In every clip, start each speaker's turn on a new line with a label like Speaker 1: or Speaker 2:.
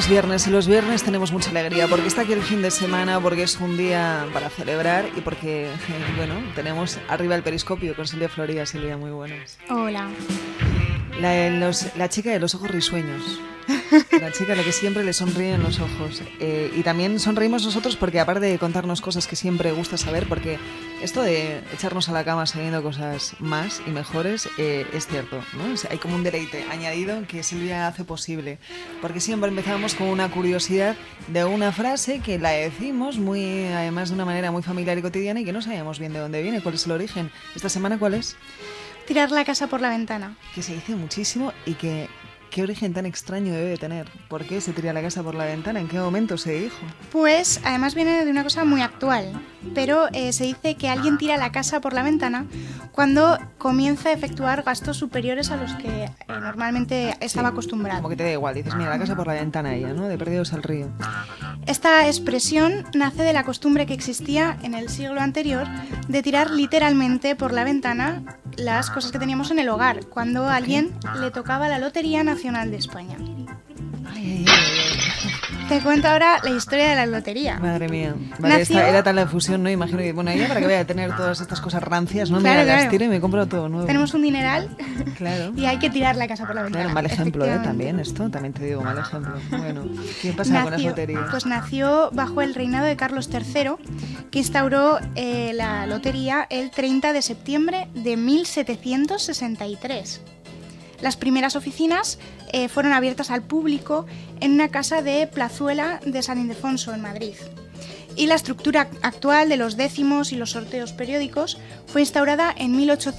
Speaker 1: es viernes y los viernes tenemos mucha alegría porque está aquí el fin de semana, porque es un día para celebrar y porque, bueno, tenemos arriba el periscopio con Silvia Floría. Silvia, muy buenas.
Speaker 2: Hola.
Speaker 1: La chica de los ojos risueños. La chica a la que siempre le sonríen los ojos. Y también sonreímos nosotros porque aparte de contarnos cosas que siempre gusta saber, porque esto de echarnos a la cama sabiendo cosas más y mejores es cierto, ¿no? O sea, hay como un deleite añadido que Silvia hace posible. Porque siempre empezamos con una curiosidad de una frase que la decimos muy, además de una manera muy familiar y cotidiana y que no sabemos bien de dónde viene, cuál es el origen. ¿Esta semana cuál es?
Speaker 2: Tirar la casa por la ventana.
Speaker 1: Que se dice muchísimo y que... ¿Qué origen tan extraño debe de tener? ¿Por qué se tira la casa por la ventana? ¿En qué momento se dijo?
Speaker 2: Pues además viene de una cosa muy actual, pero se dice que alguien tira la casa por la ventana cuando comienza a efectuar gastos superiores a los que normalmente estaba acostumbrado.
Speaker 1: Como que te da igual, dices, mira, la casa por la ventana ella, ¿no? De perdidos al río.
Speaker 2: Esta expresión nace de la costumbre que existía en el siglo anterior de tirar literalmente por la ventana las cosas que teníamos en el hogar, cuando a alguien le tocaba la Lotería Nacional de España.
Speaker 1: Ay.
Speaker 2: Te cuento ahora la historia de la lotería.
Speaker 1: Madre mía. Vale, era tal la fusión, ¿no? Imagino que, bueno, ella para que vaya a tener todas estas cosas rancias, ¿no?
Speaker 2: Claro,
Speaker 1: Mira, las tiro y me compro todo nuevo.
Speaker 2: Tenemos un dineral,
Speaker 1: claro,
Speaker 2: y hay que tirar la casa por la ventana.
Speaker 1: Claro, mal ejemplo, también esto, también te digo, mal ejemplo. Bueno, ¿qué pasa con las loterías?
Speaker 2: Pues nació bajo el reinado de Carlos III, que instauró la lotería el 30 de septiembre de 1763. Las primeras oficinas fueron abiertas al público en una casa de Plazuela de San Ildefonso, en Madrid. Y la estructura actual de los décimos y los sorteos periódicos fue instaurada en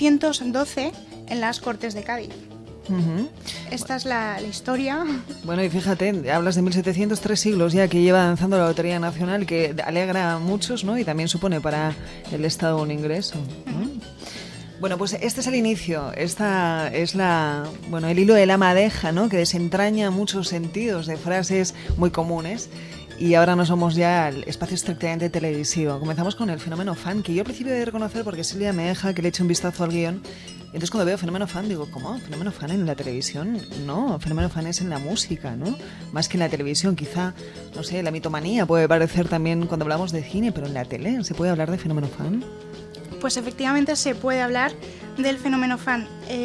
Speaker 2: 1812 en las Cortes de Cádiz.
Speaker 1: Uh-huh.
Speaker 2: Esta es la historia.
Speaker 1: Bueno, y fíjate, hablas de 1703 siglos ya que lleva avanzando la Lotería Nacional, que alegra a muchos, ¿no? Y también supone para el Estado un ingreso, ¿no? Uh-huh. Bueno, pues este es el inicio, esta es el hilo de la madeja, ¿no? Que desentraña muchos sentidos de frases muy comunes. Y ahora nos vamos ya al espacio estrictamente televisivo. Comenzamos con el fenómeno fan, que yo al principio he de reconocer porque Silvia me deja que le eche un vistazo al guión. Entonces cuando veo fenómeno fan digo, ¿cómo? ¿Fenómeno fan en la televisión? No, fenómeno fan es en la música, ¿no? Más que en la televisión, quizá, no sé, la mitomanía puede parecer también cuando hablamos de cine, pero en la tele, ¿se puede hablar de fenómeno fan?
Speaker 2: Pues efectivamente se puede hablar del fenómeno fan.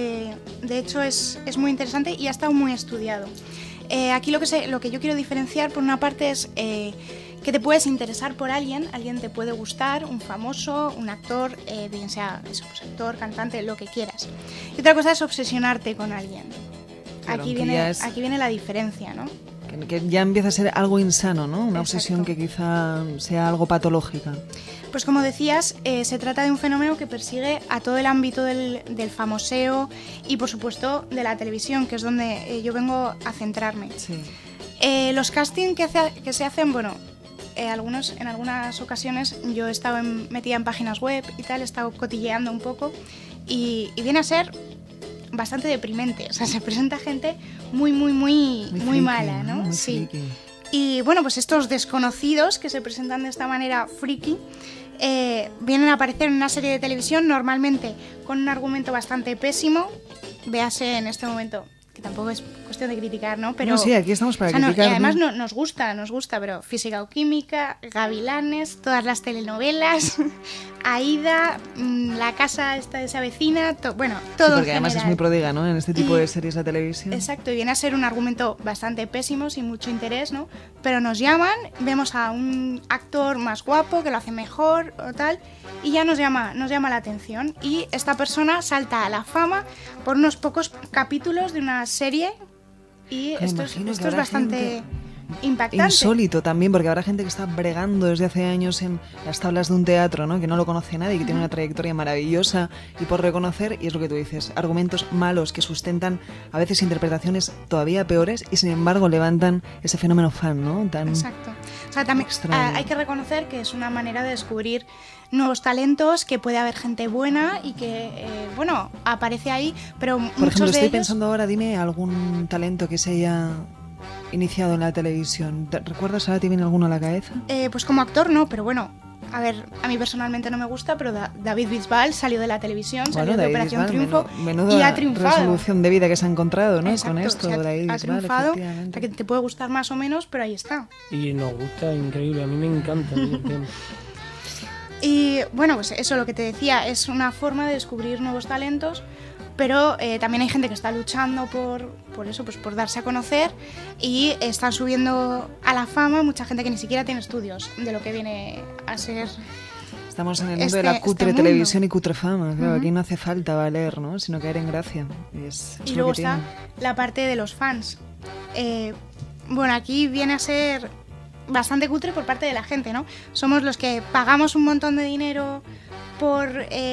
Speaker 2: De hecho es muy interesante y ha estado muy estudiado. Aquí lo que yo quiero diferenciar por una parte es que te puedes interesar por alguien te puede gustar, un famoso, un actor, bien sea eso, pues actor, cantante, lo que quieras. Y otra cosa es obsesionarte con alguien.
Speaker 1: Claro,
Speaker 2: aquí viene la diferencia, ¿no?
Speaker 1: Que ya empieza a ser algo insano, ¿no? Una
Speaker 2: Exacto.
Speaker 1: obsesión que quizá sea algo patológica.
Speaker 2: Pues como decías, se trata de un fenómeno que persigue a todo el ámbito del famoseo y por supuesto de la televisión, que es donde yo vengo a centrarme.
Speaker 1: Sí.
Speaker 2: Los castings que se hacen, bueno, en algunas ocasiones yo he estado metida en páginas web y tal, he estado cotilleando un poco y viene a ser bastante deprimente. O sea, se presenta gente muy friki, mala, ¿no?
Speaker 1: Muy
Speaker 2: sí.
Speaker 1: friki.
Speaker 2: Y bueno, pues estos desconocidos que se presentan de esta manera friki vienen a aparecer en una serie de televisión, normalmente con un argumento bastante pésimo. Véase en este momento, que tampoco es cuestión de criticar, ¿no? Pero,
Speaker 1: no, sí, aquí estamos para criticar.
Speaker 2: Y además nos gusta, pero Física o Química, Gavilanes, todas las telenovelas, Aída, La casa esta de esa vecina, todo
Speaker 1: sí,
Speaker 2: en
Speaker 1: porque
Speaker 2: general.
Speaker 1: además es muy prodiga, ¿no? En este tipo de series de televisión.
Speaker 2: Exacto, y viene a ser un argumento bastante pésimo, sin mucho interés, ¿no? Pero nos llaman, vemos a un actor más guapo, que lo hace mejor o tal, y ya nos llama la atención. Y esta persona salta a la fama por unos pocos capítulos de una serie, y esto es bastante impactante.
Speaker 1: Insólito también, porque habrá gente que está bregando desde hace años en las tablas de un teatro, ¿no? Que no lo conoce nadie, que tiene una trayectoria maravillosa y por reconocer, y es lo que tú dices, argumentos malos que sustentan a veces interpretaciones todavía peores y sin embargo levantan ese fenómeno fan, ¿no? Tan
Speaker 2: exacto. O sea, también hay que reconocer que es una manera de descubrir nuevos talentos, que puede haber gente buena y que, aparece ahí, pero
Speaker 1: por ejemplo, estoy pensando ahora, dime algún talento que se haya iniciado en la televisión. ¿Recuerdas ahora, te viene alguno a la cabeza?
Speaker 2: Pues como actor no, pero bueno, a ver, a mí personalmente no me gusta, pero David Bisbal salió de la televisión,
Speaker 1: Bueno,
Speaker 2: salió de
Speaker 1: David
Speaker 2: Operación
Speaker 1: Bisbal,
Speaker 2: Triunfo
Speaker 1: menuda
Speaker 2: y ha triunfado.
Speaker 1: resolución de vida que se ha encontrado, ¿no?
Speaker 2: Exacto,
Speaker 1: Con esto,
Speaker 2: o sea,
Speaker 1: David
Speaker 2: ha
Speaker 1: Bisbal,
Speaker 2: triunfado,
Speaker 1: efectivamente.
Speaker 2: que te puede gustar más o menos, pero ahí está.
Speaker 3: Y nos gusta, increíble, a mí me encanta el tema.
Speaker 2: Y bueno, pues eso, lo que te decía, es una forma de descubrir nuevos talentos, pero también hay gente que está luchando por eso, pues por darse a conocer, y están subiendo a la fama mucha gente que ni siquiera tiene estudios de lo que viene a ser.
Speaker 1: Estamos en el mundo de la cutre
Speaker 2: mundo.
Speaker 1: televisión y cutre fama. Claro, aquí no hace falta valer, ¿no? Sino caer en gracia. Es
Speaker 2: Y
Speaker 1: lo
Speaker 2: luego
Speaker 1: que
Speaker 2: está
Speaker 1: tiene.
Speaker 2: la parte de los fans. Bueno, aquí viene a ser bastante cutre por parte de la gente, ¿no? Somos los que pagamos un montón de dinero por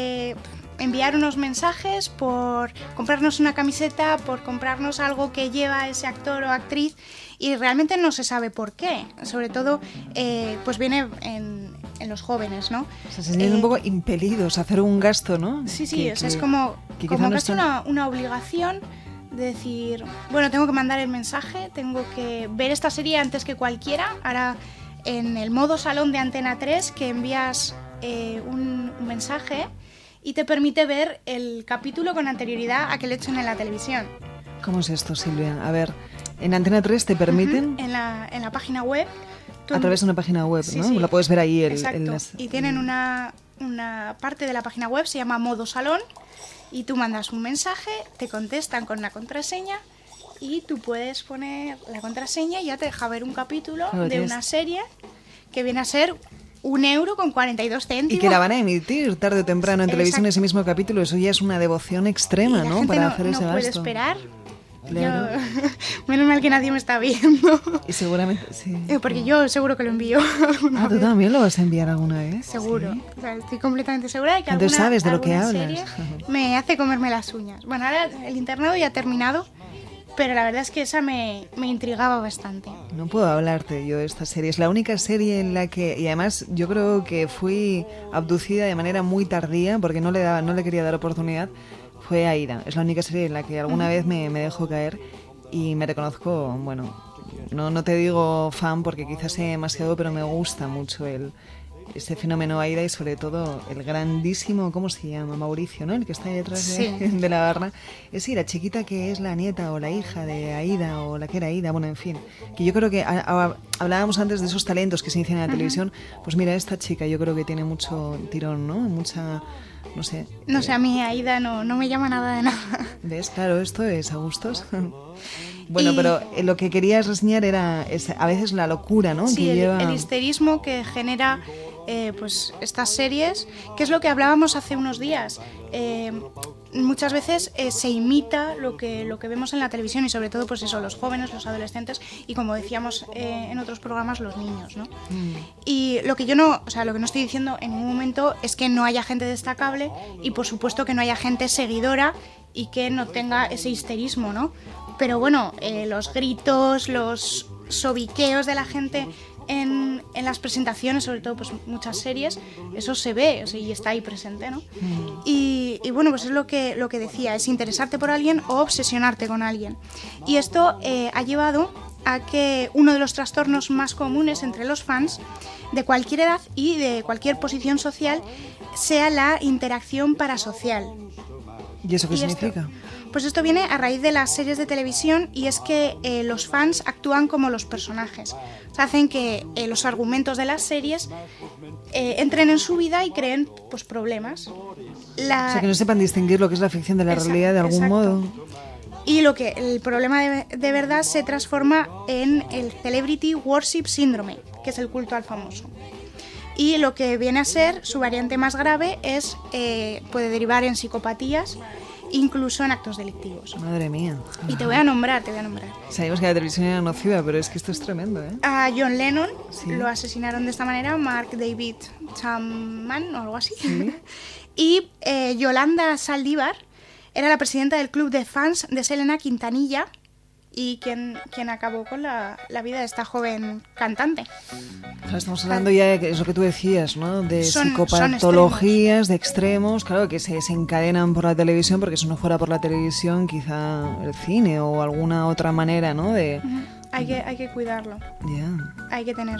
Speaker 2: enviar unos mensajes, por comprarnos una camiseta, por comprarnos algo que lleva ese actor o actriz, y realmente no se sabe por qué. Sobre todo, pues viene en los jóvenes, ¿no?
Speaker 1: O sea, se sienten un poco impelidos a hacer un gasto, ¿no?
Speaker 2: Sí, o sea, es como
Speaker 1: quizá no
Speaker 2: casi
Speaker 1: están-
Speaker 2: una obligación de decir, bueno, tengo que mandar el mensaje, tengo que ver esta serie antes que cualquiera. Ahora, en el modo salón de Antena 3, que envías un mensaje y te permite ver el capítulo con anterioridad a que lo echen en la televisión.
Speaker 1: ¿Cómo es esto, Silvia? A ver, en Antena 3 te permiten,
Speaker 2: En la página web. tú
Speaker 1: a través de una página web,
Speaker 2: Sí,
Speaker 1: ¿no?
Speaker 2: sí.
Speaker 1: La puedes ver ahí.
Speaker 2: Exacto. Y tienen una parte de la página web, se llama modo salón, y tú mandas un mensaje, te contestan con una contraseña y tú puedes poner la contraseña y ya te deja ver un capítulo
Speaker 1: Claro,
Speaker 2: de
Speaker 1: tienes-
Speaker 2: una serie que viene a ser 1,42 €.
Speaker 1: Y que la van a emitir tarde o temprano en televisión
Speaker 2: Exacto.
Speaker 1: ese mismo capítulo. Eso ya es una devoción extrema,
Speaker 2: Y la
Speaker 1: ¿no?
Speaker 2: gente
Speaker 1: Para
Speaker 2: no,
Speaker 1: hacer
Speaker 2: no
Speaker 1: ese
Speaker 2: puede
Speaker 1: gasto.
Speaker 2: esperar.
Speaker 1: Claro.
Speaker 2: Yo- menos mal que nadie me está viendo.
Speaker 1: Y seguramente, sí.
Speaker 2: Porque yo seguro que lo envío. alguna
Speaker 1: Ah, ¿tú
Speaker 2: vez.
Speaker 1: también lo vas a enviar alguna vez?
Speaker 2: Seguro.
Speaker 1: Sí.
Speaker 2: O sea, estoy completamente segura de que
Speaker 1: Entonces
Speaker 2: alguna,
Speaker 1: sabes de lo que
Speaker 2: alguna
Speaker 1: hablas.
Speaker 2: serie me hace comerme las uñas. Bueno, ahora el internado ya ha terminado, pero la verdad es que esa me intrigaba bastante.
Speaker 1: No puedo hablarte yo de esta serie. Es la única serie en la que... Y además yo creo que fui abducida de manera muy tardía porque no le quería dar oportunidad. Fue Aida. Es la única serie en la que alguna vez me dejó caer y me reconozco, bueno, no te digo fan porque quizás sea demasiado, pero me gusta mucho ese fenómeno Aida y sobre todo el grandísimo, ¿cómo se llama? Mauricio, ¿no? El que está ahí detrás
Speaker 2: Sí.
Speaker 1: de la barra. Es sí, la chiquita que es la nieta o la hija de Aida o la que era Aida, bueno, en fin. Que yo creo que hablábamos antes de esos talentos que se inician en la televisión. Pues mira, esta chica yo creo que tiene mucho tirón, ¿no? Mucha, no sé.
Speaker 2: No sé, a mí Aida no me llama nada de nada.
Speaker 1: ¿Ves? Claro, esto es a gustos. Bueno,
Speaker 2: Y-
Speaker 1: pero lo que querías reseñar era a veces la locura, ¿no?
Speaker 2: Sí,
Speaker 1: que lleva...
Speaker 2: el histerismo que genera pues estas series, que es lo que hablábamos hace unos días. Muchas veces se imita lo que vemos en la televisión y sobre todo pues eso, los jóvenes, los adolescentes y como decíamos en otros programas, los niños, ¿no? Y lo que no estoy diciendo en ningún momento es que no haya gente destacable y por supuesto que no haya gente seguidora y que no tenga ese histerismo, ¿no? Pero bueno, los gritos, los sobiqueos de la gente en las presentaciones, sobre todo pues muchas series, eso se ve, o sea, y está ahí presente, ¿no? Y bueno, pues es lo que decía, es interesarte por alguien o obsesionarte con alguien. Y esto ha llevado a que uno de los trastornos más comunes entre los fans de cualquier edad y de cualquier posición social sea la interacción parasocial.
Speaker 1: ¿Y eso qué
Speaker 2: ¿Y
Speaker 1: significa?
Speaker 2: Pues esto viene a raíz de las series de televisión y es que los fans actúan como los personajes. O sea, hacen que los argumentos de las series entren en su vida y creen pues problemas.
Speaker 1: O sea, que no sepan distinguir lo que es la ficción de la
Speaker 2: Exacto,
Speaker 1: realidad de algún
Speaker 2: exacto.
Speaker 1: modo.
Speaker 2: Y el problema de verdad se transforma en el Celebrity Worship Syndrome, que es el culto al famoso. Y lo que viene a ser su variante más grave es puede derivar en psicopatías, incluso en actos delictivos.
Speaker 1: Madre mía.
Speaker 2: Y te voy a nombrar.
Speaker 1: Sabemos que la televisión era nociva, pero es que esto es tremendo, ¿eh?
Speaker 2: A John Lennon
Speaker 1: Sí.
Speaker 2: lo asesinaron de esta manera, Mark David Chapman o algo así.
Speaker 1: Sí.
Speaker 2: Y Yolanda Saldívar era la presidenta del club de fans de Selena Quintanilla y quien acabó con la vida de esta joven cantante.
Speaker 1: Claro, estamos hablando ya de es lo que tú decías, ¿no? De
Speaker 2: Son
Speaker 1: psicopatologías, de extremos, claro, que se desencadenan por la televisión, porque si no fuera por la televisión, quizá el cine o alguna otra manera, ¿no? De...
Speaker 2: Hay que cuidarlo,
Speaker 1: Ya.
Speaker 2: hay que tener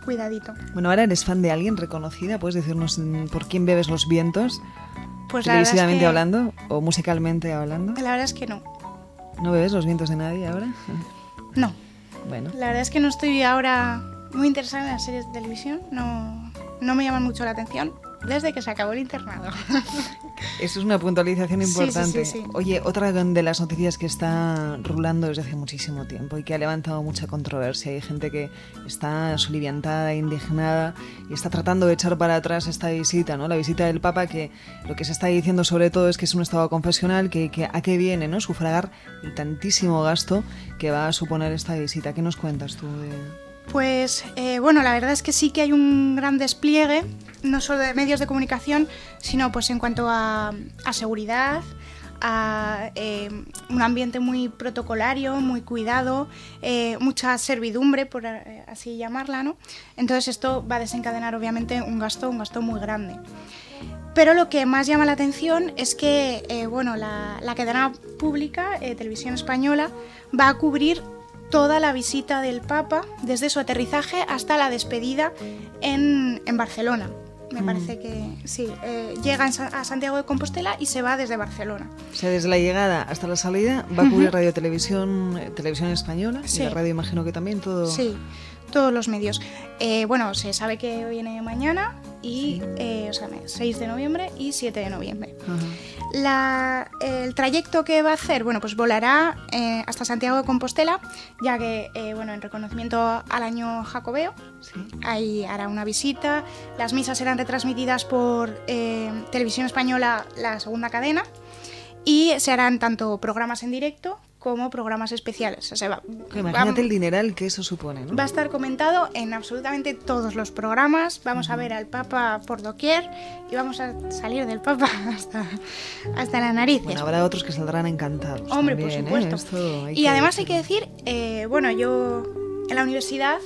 Speaker 2: cuidadito.
Speaker 1: Bueno, ahora eres fan de alguien reconocida, ¿puedes decirnos por quién bebes los vientos?
Speaker 2: Pues
Speaker 1: televisivamente hablando o musicalmente hablando.
Speaker 2: La verdad es que no.
Speaker 1: ¿No bebes los vientos de nadie ahora?
Speaker 2: No.
Speaker 1: Bueno.
Speaker 2: La verdad es que no estoy ahora muy interesada en las series de televisión, no me llaman mucho la atención desde que se acabó el internado.
Speaker 1: Eso es una puntualización importante.
Speaker 2: Sí.
Speaker 1: Oye, otra de las noticias que está rulando desde hace muchísimo tiempo y que ha levantado mucha controversia. Hay gente que está soliviantada, indignada y está tratando de echar para atrás esta visita, ¿no? La visita del Papa, que lo que se está diciendo sobre todo es que es un estado confesional, que a qué viene, ¿no? Sufragar el tantísimo gasto que va a suponer esta visita. ¿Qué nos cuentas tú de...?
Speaker 2: Pues bueno, la verdad es que sí que hay un gran despliegue, no solo de medios de comunicación, sino pues en cuanto a seguridad, a un ambiente muy protocolario, muy cuidado, mucha servidumbre, por así llamarla, ¿no? Entonces esto va a desencadenar obviamente un gasto muy grande. Pero lo que más llama la atención es que bueno, la cadena pública, Televisión Española, va a cubrir toda la visita del Papa, desde su aterrizaje hasta la despedida en Barcelona. Me parece que sí, llega a Santiago de Compostela y se va desde Barcelona.
Speaker 1: O sea, desde la llegada hasta la salida va a cubrir Radio Televisión Española,
Speaker 2: sí.
Speaker 1: Y la radio imagino que también todo...
Speaker 2: Sí, todos los medios. Bueno, se sabe que viene mañana, y, o sea, 6 de noviembre y 7 de noviembre. El trayecto que va a hacer, bueno, pues volará hasta Santiago de Compostela, ya que, bueno, en reconocimiento al año jacobeo, ahí hará una visita. Las misas serán retransmitidas por Televisión Española, la segunda cadena, y se harán tanto programas en directo como programas especiales. O sea,
Speaker 1: imagínate el dineral que eso supone, ¿no?
Speaker 2: Va a estar comentado en absolutamente todos los programas. Vamos a ver al Papa por doquier y vamos a salir del Papa hasta las narices.
Speaker 1: Bueno, habrá otros que saldrán encantados.
Speaker 2: Hombre,
Speaker 1: también,
Speaker 2: por supuesto. Y además hay que decir, bueno, yo en la universidad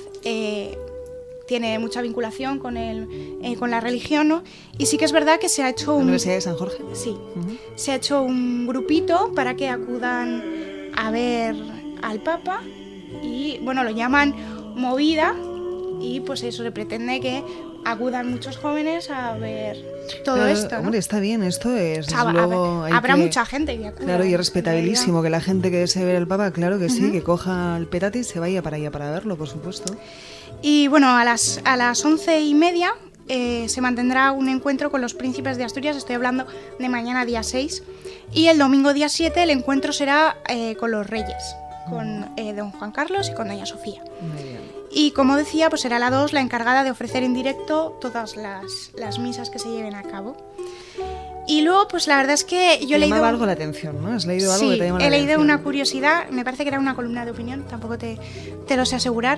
Speaker 2: tiene mucha vinculación con la religión, ¿no? Y sí que es verdad que se ha hecho
Speaker 1: ¿La Universidad de San Jorge?
Speaker 2: Sí. Se ha hecho un grupito para que acudan a ver al Papa y, bueno, lo llaman movida, y pues eso, se pretende que acudan muchos jóvenes a ver todo esto, ¿no?
Speaker 1: Hombre, está bien, esto es...
Speaker 2: O sea,
Speaker 1: luego
Speaker 2: habrá mucha gente que acuda.
Speaker 1: Claro, y es respetabilísimo que la gente que desee ver al Papa, claro que sí, que coja el petate y se vaya para allá para verlo, por supuesto.
Speaker 2: Y bueno, a las 11:30 se mantendrá un encuentro con los príncipes de Asturias. Estoy hablando de mañana, día 6. Y el domingo, día 7, el encuentro será con los reyes, con don Juan Carlos y con doña Sofía.
Speaker 1: Muy bien.
Speaker 2: Y como decía, pues será la 2 la encargada de ofrecer en directo todas las misas que se lleven a cabo. Y luego, pues la verdad es que yo he leído...
Speaker 1: llamaba algo la atención, ¿no? ¿Has leído algo que te llama la atención?
Speaker 2: He leído una curiosidad, me parece que era una columna de opinión, tampoco te lo sé asegurar.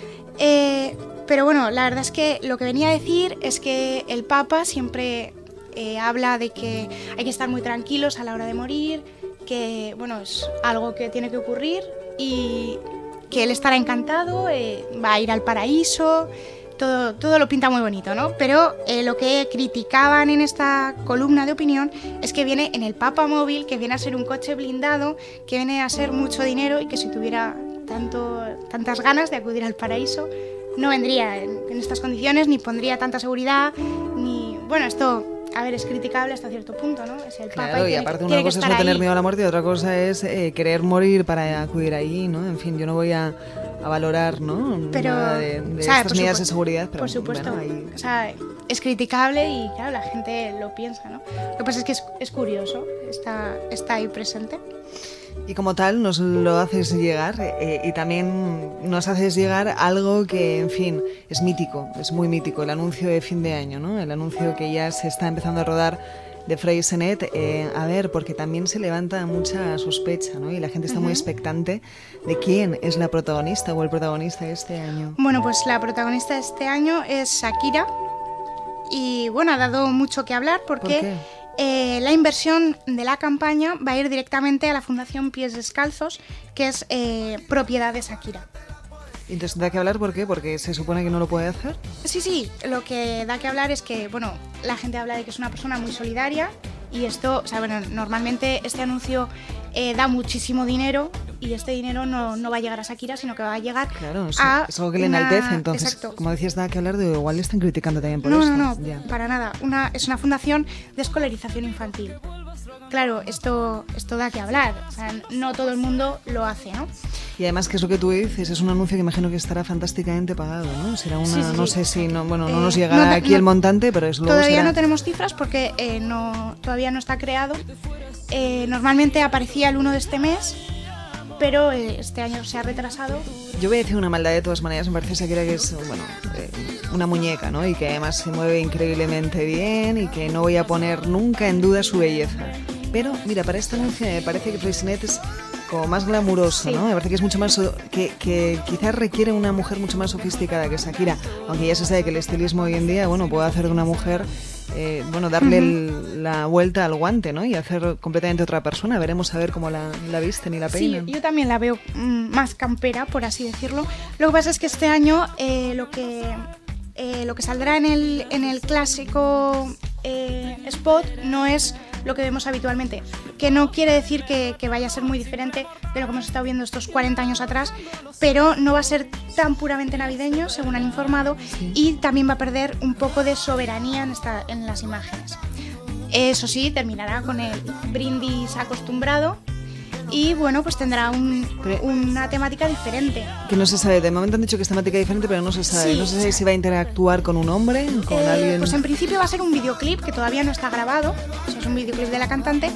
Speaker 2: Pero bueno, la verdad es que lo que venía a decir es que el Papa siempre habla de que hay que estar muy tranquilos a la hora de morir, que bueno, es algo que tiene que ocurrir y que él estará encantado, va a ir al paraíso, todo lo pinta muy bonito, ¿no? Pero lo que criticaban en esta columna de opinión es que viene en el Papa Móvil, que viene a ser un coche blindado, que viene a ser mucho dinero, y que si tuviera tantas ganas de acudir al paraíso, no vendría en estas condiciones, ni pondría tanta seguridad, ni... Bueno, esto... A ver, es criticable hasta cierto punto, ¿no? Es el Papa,
Speaker 1: claro, y aparte una cosa es no tener miedo a la muerte y otra cosa es querer morir para acudir ahí, ¿no? En fin, yo no voy a valorar, ¿no?
Speaker 2: Pero,
Speaker 1: nada de estas medidas de seguridad, pero
Speaker 2: por supuesto,
Speaker 1: bueno, ahí...
Speaker 2: o sea, es criticable y claro, la gente lo piensa, ¿no? Lo que pasa es que es curioso, está ahí presente.
Speaker 1: Y como tal nos lo haces llegar y también nos haces llegar algo que, en fin, es mítico, es muy mítico, el anuncio de fin de año, ¿no? El anuncio que ya se está empezando a rodar de Freixenet, a ver, porque también se levanta mucha sospecha, ¿no? Y la gente está muy expectante de quién es la protagonista o el protagonista de este año.
Speaker 2: Bueno, pues la protagonista de este año es Shakira y, bueno, ha dado mucho que hablar porque...
Speaker 1: ¿Por qué?
Speaker 2: La inversión de la campaña va a ir directamente a la Fundación Pies Descalzos, que es propiedad de Shakira.
Speaker 1: Entonces, ¿da que hablar por qué? ¿Porque se supone que no lo puede hacer?
Speaker 2: Sí, lo que da que hablar es que, bueno, la gente habla de que es una persona muy solidaria y esto, o sea, bueno, normalmente este anuncio da muchísimo dinero y este dinero no va a llegar a Shakira, sino que va a llegar
Speaker 1: Claro, es algo que le
Speaker 2: una...
Speaker 1: enaltece, entonces,
Speaker 2: Exacto.
Speaker 1: como decías, nada que hablar de igual le están criticando también por
Speaker 2: No,
Speaker 1: esto.
Speaker 2: no,
Speaker 1: Ya.
Speaker 2: para nada. Es una fundación de escolarización infantil. Claro, esto da que hablar. O sea, no todo el mundo lo hace, ¿no?
Speaker 1: Y además, que es lo que tú dices, es un anuncio que imagino que estará fantásticamente pagado, ¿no? Será una,
Speaker 2: Sí, sí,
Speaker 1: no
Speaker 2: sí.
Speaker 1: sé si, no nos llegará aquí
Speaker 2: no,
Speaker 1: el montante, pero es luego
Speaker 2: todavía
Speaker 1: será...
Speaker 2: no tenemos cifras porque todavía no está creado. Normalmente aparecía el 1 de este mes, pero este año se ha retrasado.
Speaker 1: Yo voy a decir una maldad de todas maneras, me parece Shakira que es, una muñeca, ¿no? Y que además se mueve increíblemente bien y que no voy a poner nunca en duda su belleza. Pero, mira, para este anuncio me parece que Freixenet es como más glamuroso,
Speaker 2: Sí.
Speaker 1: ¿no? Me parece que es mucho más... que quizás requiere una mujer mucho más sofisticada que Shakira, aunque ya se sabe que el estilismo hoy en día, puede hacer de una mujer... darle la vuelta al guante, ¿no? Y hacer completamente otra persona. Veremos a ver cómo la visten y la
Speaker 2: Sí,
Speaker 1: peinan.
Speaker 2: yo también la veo más campera, por así decirlo. Lo que pasa es que este año lo que saldrá en el clásico spot no es lo que vemos habitualmente, que no quiere decir que vaya a ser muy diferente de lo que hemos estado viendo estos 40 años atrás, pero no va a ser tan puramente navideño, según han informado, y también va a perder un poco de soberanía en las imágenes. Eso sí, terminará con el brindis acostumbrado y bueno, pues tendrá una temática diferente.
Speaker 1: Que no se sabe, de momento han dicho que es temática diferente, pero no se sabe.
Speaker 2: Sí.
Speaker 1: No se sabe si va a interactuar con un hombre, con alguien...
Speaker 2: Pues en principio va a ser un videoclip que todavía no está grabado, o sea, es un videoclip de la cantante,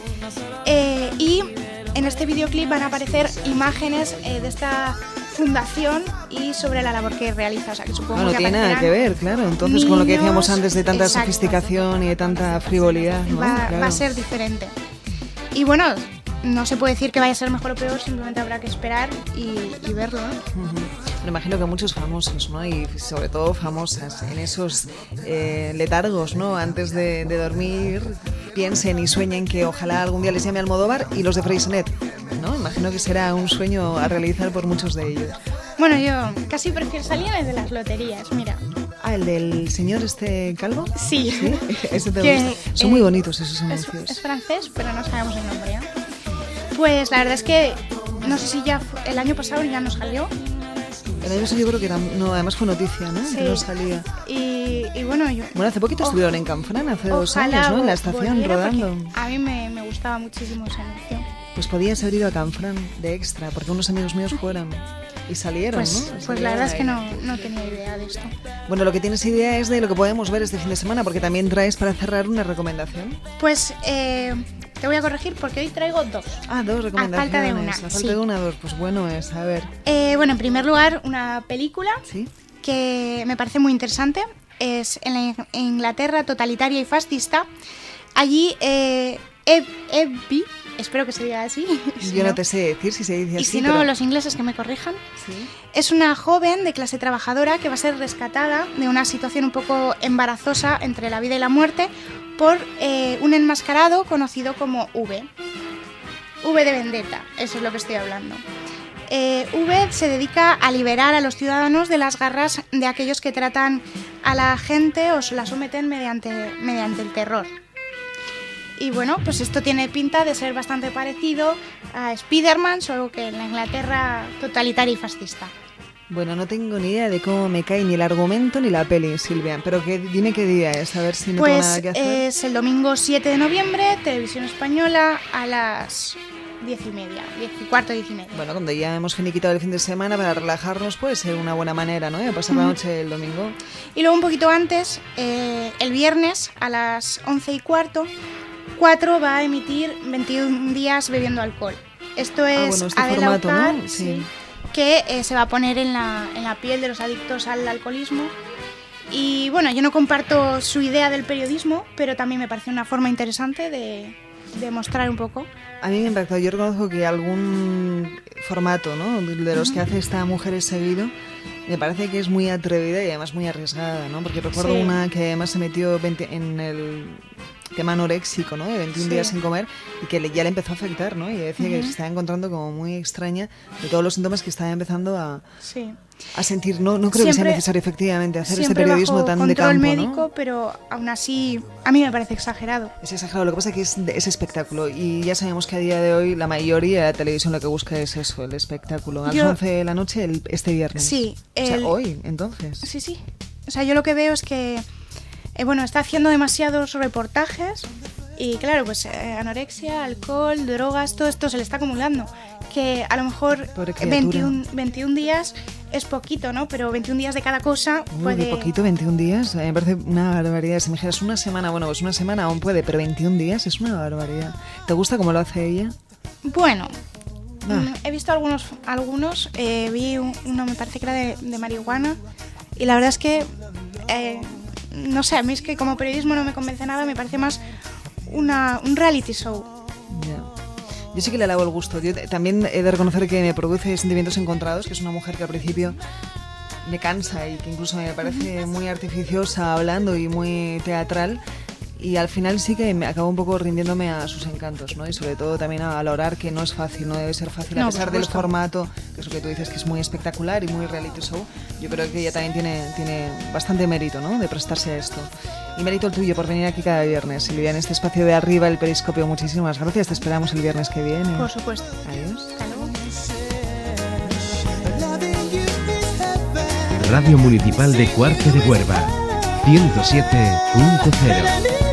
Speaker 2: y en este videoclip van a aparecer imágenes de esta fundación y sobre la labor que realiza, o sea, que supongo
Speaker 1: No
Speaker 2: que
Speaker 1: tiene nada
Speaker 2: aparecerán
Speaker 1: que ver, claro. Entonces, con lo que decíamos
Speaker 2: niños,
Speaker 1: antes de tanta
Speaker 2: exacto.
Speaker 1: sofisticación y de tanta frivolidad, ¿no?
Speaker 2: Va
Speaker 1: Claro.
Speaker 2: a ser diferente. Y bueno, no se puede decir que vaya a ser mejor o peor, simplemente habrá que esperar y verlo, ¿no?
Speaker 1: Me imagino que muchos famosos, ¿no? Y sobre todo famosas, en esos letargos, ¿no? Antes de dormir, piensen y sueñen que ojalá algún día les llame Almodóvar y los de Freixenet, ¿no? Imagino que será un sueño a realizar por muchos de ellos.
Speaker 2: Bueno, yo casi prefiero salir de las loterías, mira.
Speaker 1: Ah, ¿el del señor calvo?
Speaker 2: Sí.
Speaker 1: ¿Sí? Ese te
Speaker 2: Que,
Speaker 1: gusta. Son muy bonitos esos
Speaker 2: Es
Speaker 1: anuncios.
Speaker 2: francés, pero no sabemos el nombre, ¿eh? Pues la verdad es que no sé si ya el año pasado ya nos salió.
Speaker 1: El año pasado yo creo que no, además fue noticia, ¿no?
Speaker 2: Sí.
Speaker 1: Que no salía.
Speaker 2: Y bueno, yo...
Speaker 1: Bueno, hace poquito estuvieron en Canfrán, hace 2
Speaker 2: ojalá
Speaker 1: años, ¿no? En la estación,
Speaker 2: volviera,
Speaker 1: rodando.
Speaker 2: porque a mí me gustaba muchísimo esa anuncio.
Speaker 1: Pues podías haber ido a Canfrán de extra, porque unos amigos míos fueron y salieron,
Speaker 2: Pues,
Speaker 1: ¿no?
Speaker 2: pues la verdad es que
Speaker 1: Salieron
Speaker 2: no tenía idea de esto.
Speaker 1: ahí. Bueno, lo que tienes idea es de lo que podemos ver este fin de semana, porque también traes para cerrar una recomendación.
Speaker 2: Pues te voy a corregir porque hoy traigo 2.
Speaker 1: Ah, 2 recomendaciones.
Speaker 2: falta de una,
Speaker 1: A falta
Speaker 2: sí.
Speaker 1: de una, 2. Pues bueno es, a ver.
Speaker 2: Bueno, en primer lugar, una película
Speaker 1: ¿Sí?
Speaker 2: que me parece muy interesante. Es en la Inglaterra totalitaria y fascista. Allí, Evie, espero que se diga así. si
Speaker 1: Yo no te sé decir si se dice así,
Speaker 2: Y si no,
Speaker 1: pero...
Speaker 2: los ingleses que me corrijan.
Speaker 1: ¿Sí?
Speaker 2: Es una joven de clase trabajadora que va a ser rescatada de una situación un poco embarazosa entre la vida y la muerte por un enmascarado conocido como V. V de Vendetta, eso es lo que estoy hablando. V se dedica a liberar a los ciudadanos de las garras de aquellos que tratan a la gente o se la someten mediante el terror. Y bueno, pues esto tiene pinta de ser bastante parecido a Spider-Man, solo que en la Inglaterra totalitaria y fascista.
Speaker 1: Bueno, no tengo ni idea de cómo me cae ni el argumento ni la peli, Silvia, pero dime qué día es, a ver si no tengo
Speaker 2: Pues
Speaker 1: nada que hacer.
Speaker 2: es el domingo 7 de noviembre, Televisión Española, a las 10:30, 10:15.
Speaker 1: Bueno, cuando ya hemos finiquitado el fin de semana para relajarnos puede ser una buena manera, ¿no? De pasar la noche del domingo.
Speaker 2: Y luego un poquito antes, el viernes a las 11:15, 4 va a emitir 21 días bebiendo alcohol. Esto es
Speaker 1: bueno, este
Speaker 2: Adela
Speaker 1: formato,
Speaker 2: Ucar,
Speaker 1: ¿no? Sí.
Speaker 2: que se va a poner en la piel de los adictos al alcoholismo. Y bueno, yo no comparto su idea del periodismo, pero también me parece una forma interesante de mostrar un poco.
Speaker 1: A mí me impactó, yo reconozco que algún formato, ¿no? De los que hace esta mujer he seguido, me parece que es muy atrevida y además muy arriesgada, ¿no? Porque recuerdo
Speaker 2: Sí.
Speaker 1: una que además se metió tema anoréxico, ¿no? De 21 días sin comer y que ya le empezó a afectar, ¿no? Y decía que se estaba encontrando como muy extraña de todos los síntomas que estaba empezando a sentir. No creo que sea necesario efectivamente hacer este periodismo tan de campo,
Speaker 2: control médico,
Speaker 1: ¿no?
Speaker 2: pero aún así a mí me parece exagerado.
Speaker 1: Es exagerado, lo que pasa es que es espectáculo y ya sabemos que a día de hoy la mayoría de la televisión lo que busca es eso, el espectáculo. A las 11 de la noche este viernes.
Speaker 2: Sí.
Speaker 1: O sea, hoy, entonces.
Speaker 2: Sí. O sea, yo lo que veo es que está haciendo demasiados reportajes y claro, pues anorexia, alcohol, drogas, todo esto se le está acumulando. Que a lo mejor 21 días es poquito, ¿no? Pero 21 días de cada cosa puede...
Speaker 1: Muy poquito, 21 días, me parece una barbaridad. Si me dijeras una semana, bueno, pues una semana aún puede, pero 21 días es una barbaridad. ¿Te gusta cómo lo hace ella?
Speaker 2: Bueno, he visto algunos vi uno, me parece que era de marihuana, y la verdad es que, no sé, a mí es que como periodismo no me convence nada, me parece más un reality show.
Speaker 1: Yeah. Yo sí que le alabo el gusto. Yo también he de reconocer que me produce sentimientos encontrados, que es una mujer que al principio me cansa y que incluso me parece muy artificiosa hablando y muy teatral, y al final sí que me acabo un poco rindiéndome a sus encantos, ¿no? Y sobre todo también a valorar que no es fácil, no debe ser fácil, a pesar del formato, que es lo que tú dices, que es muy espectacular y muy reality show. Yo creo que ella también tiene bastante mérito, ¿no? De prestarse a esto. Y mérito el tuyo por venir aquí cada viernes, Silvia, en este espacio de Arriba el Periscopio. Muchísimas gracias, te esperamos el viernes que viene.
Speaker 2: Por supuesto.
Speaker 1: Adiós.
Speaker 2: Hasta luego.
Speaker 4: Radio Municipal de Cuarto de Huerva, 107.0.